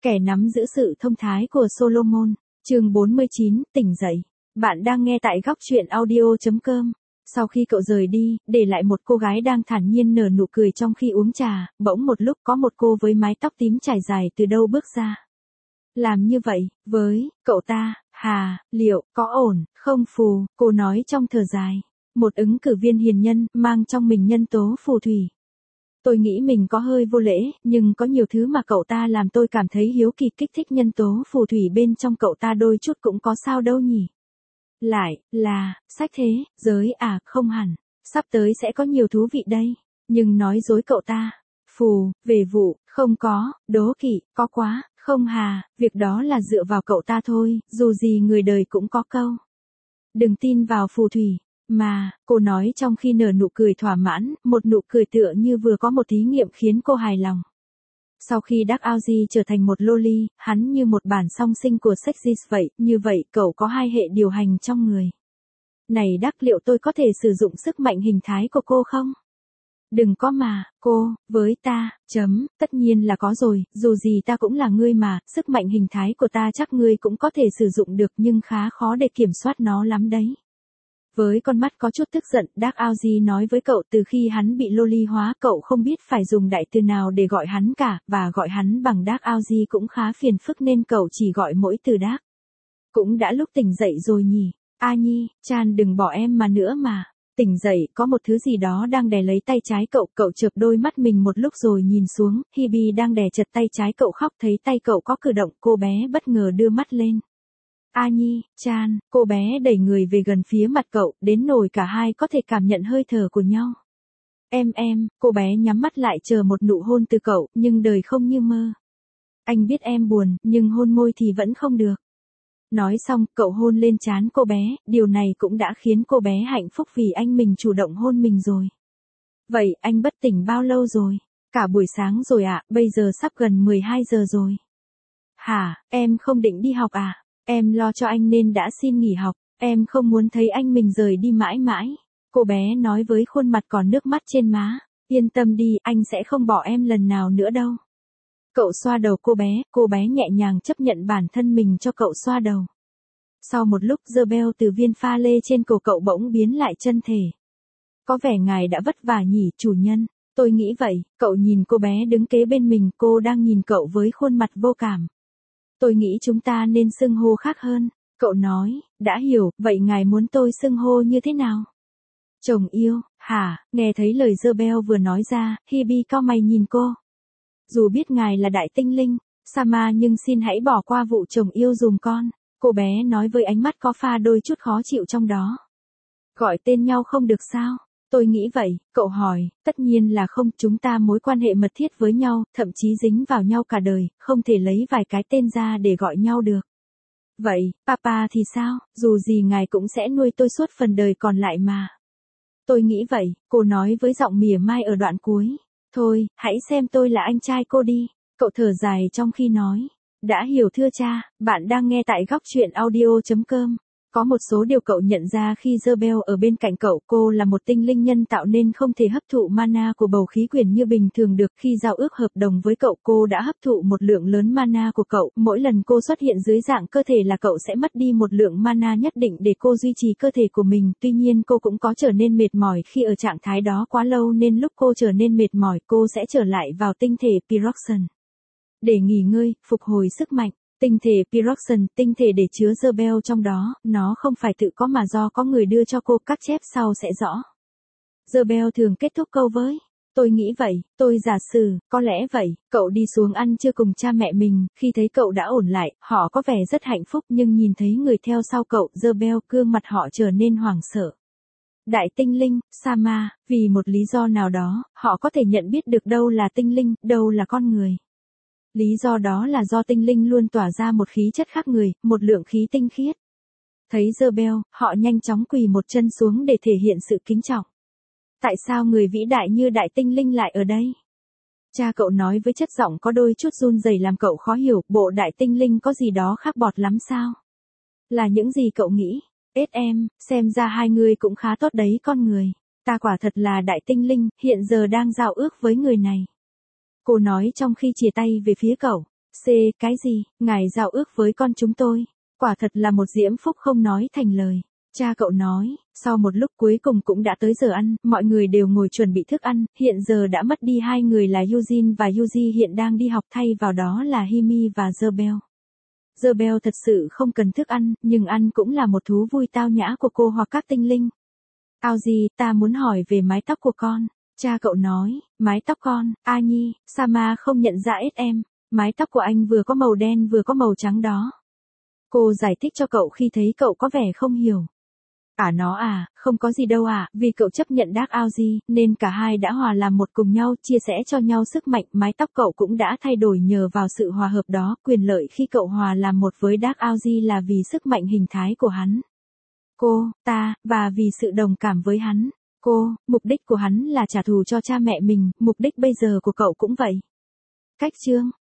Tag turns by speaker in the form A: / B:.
A: Kẻ nắm giữ sự thông thái của Solomon, chương 49, tỉnh dậy. Bạn đang nghe tại góc truyện audio.com. Sau khi cậu rời đi, để lại một cô gái đang thản nhiên nở nụ cười trong khi uống trà, bỗng một lúc có một cô với mái tóc tím trải dài từ đâu bước ra. Làm như vậy, với cậu ta, liệu có ổn, không Phù, cô nói trong thở dài. Một ứng cử viên hiền nhân, mang trong mình nhân tố phù thủy. Tôi nghĩ mình có hơi vô lễ, nhưng có nhiều thứ mà cậu ta làm tôi cảm thấy hiếu kỳ, kích thích nhân tố phù thủy bên trong cậu ta đôi chút cũng có sao đâu nhỉ. Lại, là, sách thế, giới à, không hẳn, sắp tới sẽ có nhiều thú vị đây, nhưng nói dối cậu ta. Phù, về vụ, không có, đố kỵ, có quá, không việc đó là dựa vào cậu ta thôi, dù gì người đời cũng có câu. Đừng tin vào phù thủy. Mà, cô nói trong khi nở nụ cười thỏa mãn, một nụ cười tựa như vừa có một thí nghiệm khiến cô hài lòng. Sau khi Dark Aoji trở thành một loli, hắn như một bản song sinh của Sexis vậy, như vậy cậu có hai hệ điều hành trong người. Này Dark, liệu tôi có thể sử dụng sức mạnh hình thái của cô không? Đừng có mà, cô, với ta, tất nhiên là có rồi, dù gì ta cũng là ngươi mà, sức mạnh hình thái của ta chắc ngươi cũng có thể sử dụng được nhưng khá khó để kiểm soát nó lắm đấy. Với con mắt có chút tức giận, Dark Aoji nói với cậu từ khi hắn bị loli hóa cậu không biết phải dùng đại từ nào để gọi hắn cả, và gọi hắn bằng Dark Aoji cũng khá phiền phức nên cậu chỉ gọi mỗi từ Dark. Cũng đã lúc tỉnh dậy rồi nhỉ, A Nhi, Chan đừng bỏ em mà nữa mà. Tỉnh dậy, có một thứ gì đó đang đè lấy tay trái cậu chợp đôi mắt mình một lúc rồi nhìn xuống, Hebe đang đè chặt tay trái cậu khóc thấy tay cậu có cử động, cô bé bất ngờ đưa mắt lên. A Nhi, Chan, cô bé đẩy người về gần phía mặt cậu, đến nỗi cả hai có thể cảm nhận hơi thở của nhau. Em, cô bé nhắm mắt lại chờ một nụ hôn từ cậu, nhưng đời không như mơ. Anh biết em buồn, nhưng hôn môi thì vẫn không được. Nói xong, cậu hôn lên trán cô bé, điều này cũng đã khiến cô bé hạnh phúc vì anh mình chủ động hôn mình rồi. Vậy, anh bất tỉnh bao lâu rồi? Cả buổi sáng rồi ạ, bây giờ sắp gần 12 giờ rồi. Em không định đi học à? Em lo cho anh nên đã xin nghỉ học, em không muốn thấy anh mình rời đi mãi mãi. Cô bé nói với khuôn mặt còn nước mắt trên má. Yên tâm đi, anh sẽ không bỏ em lần nào nữa đâu. Cậu xoa đầu cô bé nhẹ nhàng chấp nhận bản thân mình cho cậu xoa đầu. Sau một lúc Isabel từ viên pha lê trên cổ cậu bỗng biến lại chân thể. Có vẻ ngài đã vất vả nhỉ, chủ nhân. Tôi nghĩ vậy, cậu nhìn cô bé đứng kế bên mình, cô đang nhìn cậu với khuôn mặt vô cảm. Tôi nghĩ chúng ta nên xưng hô khác hơn. Cậu nói, đã hiểu, vậy ngài muốn tôi xưng hô như thế nào? Chồng yêu, nghe thấy lời Isabel vừa nói ra, Hebe cau mày nhìn cô. Dù biết ngài là đại tinh linh, Sama nhưng xin hãy bỏ qua vụ chồng yêu dùm con. Cô bé nói với ánh mắt có pha đôi chút khó chịu trong đó. Gọi tên nhau không được sao? Tôi nghĩ vậy, cậu hỏi, tất nhiên là không, chúng ta mối quan hệ mật thiết với nhau, thậm chí dính vào nhau cả đời, không thể lấy vài cái tên ra để gọi nhau được. Vậy, papa thì sao, dù gì ngài cũng sẽ nuôi tôi suốt phần đời còn lại mà. Tôi nghĩ vậy, cô nói với giọng mỉa mai ở đoạn cuối. Thôi, hãy xem tôi là anh trai cô đi. Cậu thở dài trong khi nói. Đã hiểu thưa cha, bạn đang nghe tại góc truyện audio.com. Có một số điều cậu nhận ra khi Isabel ở bên cạnh cậu, cô là một tinh linh nhân tạo nên không thể hấp thụ mana của bầu khí quyển như bình thường được. Khi giao ước hợp đồng với cậu, cô đã hấp thụ một lượng lớn mana của cậu. Mỗi lần cô xuất hiện dưới dạng cơ thể là cậu sẽ mất đi một lượng mana nhất định để cô duy trì cơ thể của mình. Tuy nhiên cô cũng có trở nên mệt mỏi khi ở trạng thái đó quá lâu nên lúc cô trở nên mệt mỏi cô sẽ trở lại vào tinh thể Pyroxen. Để nghỉ ngơi, phục hồi sức mạnh. Tinh thể Pyroxen, tinh thể để chứa Isabel trong đó, nó không phải tự có mà do có người đưa cho cô, các chép sau sẽ rõ. Isabel thường kết thúc câu với, tôi nghĩ vậy, tôi giả sử, có lẽ vậy, cậu đi xuống ăn trưa cùng cha mẹ mình, khi thấy cậu đã ổn lại, họ có vẻ rất hạnh phúc nhưng nhìn thấy người theo sau cậu, Isabel, gương mặt họ trở nên hoảng sợ. Đại tinh linh, Sama, vì một lý do nào đó, họ có thể nhận biết được đâu là tinh linh, đâu là con người. Lý do đó là do tinh linh luôn tỏa ra một khí chất khác người, một lượng khí tinh khiết. Thấy Isabel, họ nhanh chóng quỳ một chân xuống để thể hiện sự kính trọng. Tại sao người vĩ đại như đại tinh linh lại ở đây? Cha cậu nói với chất giọng có đôi chút run rẩy làm cậu khó hiểu, bộ đại tinh linh có gì đó khác bọt lắm sao? Là những gì cậu nghĩ? Em, xem ra hai người cũng khá tốt đấy con người. Ta quả thật là đại tinh linh, hiện giờ đang giao ước với người này. Cô nói trong khi chìa tay về phía cậu. C. Cái gì, ngài giao ước với con chúng tôi. Quả thật là một diễm phúc không nói thành lời. Cha cậu nói, sau một lúc cuối cùng cũng đã tới giờ ăn, mọi người đều ngồi chuẩn bị thức ăn, hiện giờ đã mất đi hai người là Eugene và Yuji hiện đang đi học thay vào đó là Himi và Isabel. Isabel thật sự không cần thức ăn, nhưng ăn cũng là một thú vui tao nhã của cô hoặc các tinh linh. Aoji, ta muốn hỏi về mái tóc của con. Cha cậu nói, mái tóc con, A Nhi, Sama không nhận ra em. Mái tóc của anh vừa có màu đen vừa có màu trắng đó. Cô giải thích cho cậu khi thấy cậu có vẻ không hiểu. Không có gì đâu vì cậu chấp nhận Dark Aoji, nên cả hai đã hòa làm một cùng nhau, chia sẻ cho nhau sức mạnh, mái tóc cậu cũng đã thay đổi nhờ vào sự hòa hợp đó, quyền lợi khi cậu hòa làm một với Dark Aoji là vì sức mạnh hình thái của hắn. Và vì sự đồng cảm với hắn. Mục đích của hắn là trả thù cho cha mẹ mình, mục đích bây giờ của cậu cũng vậy. Cách chương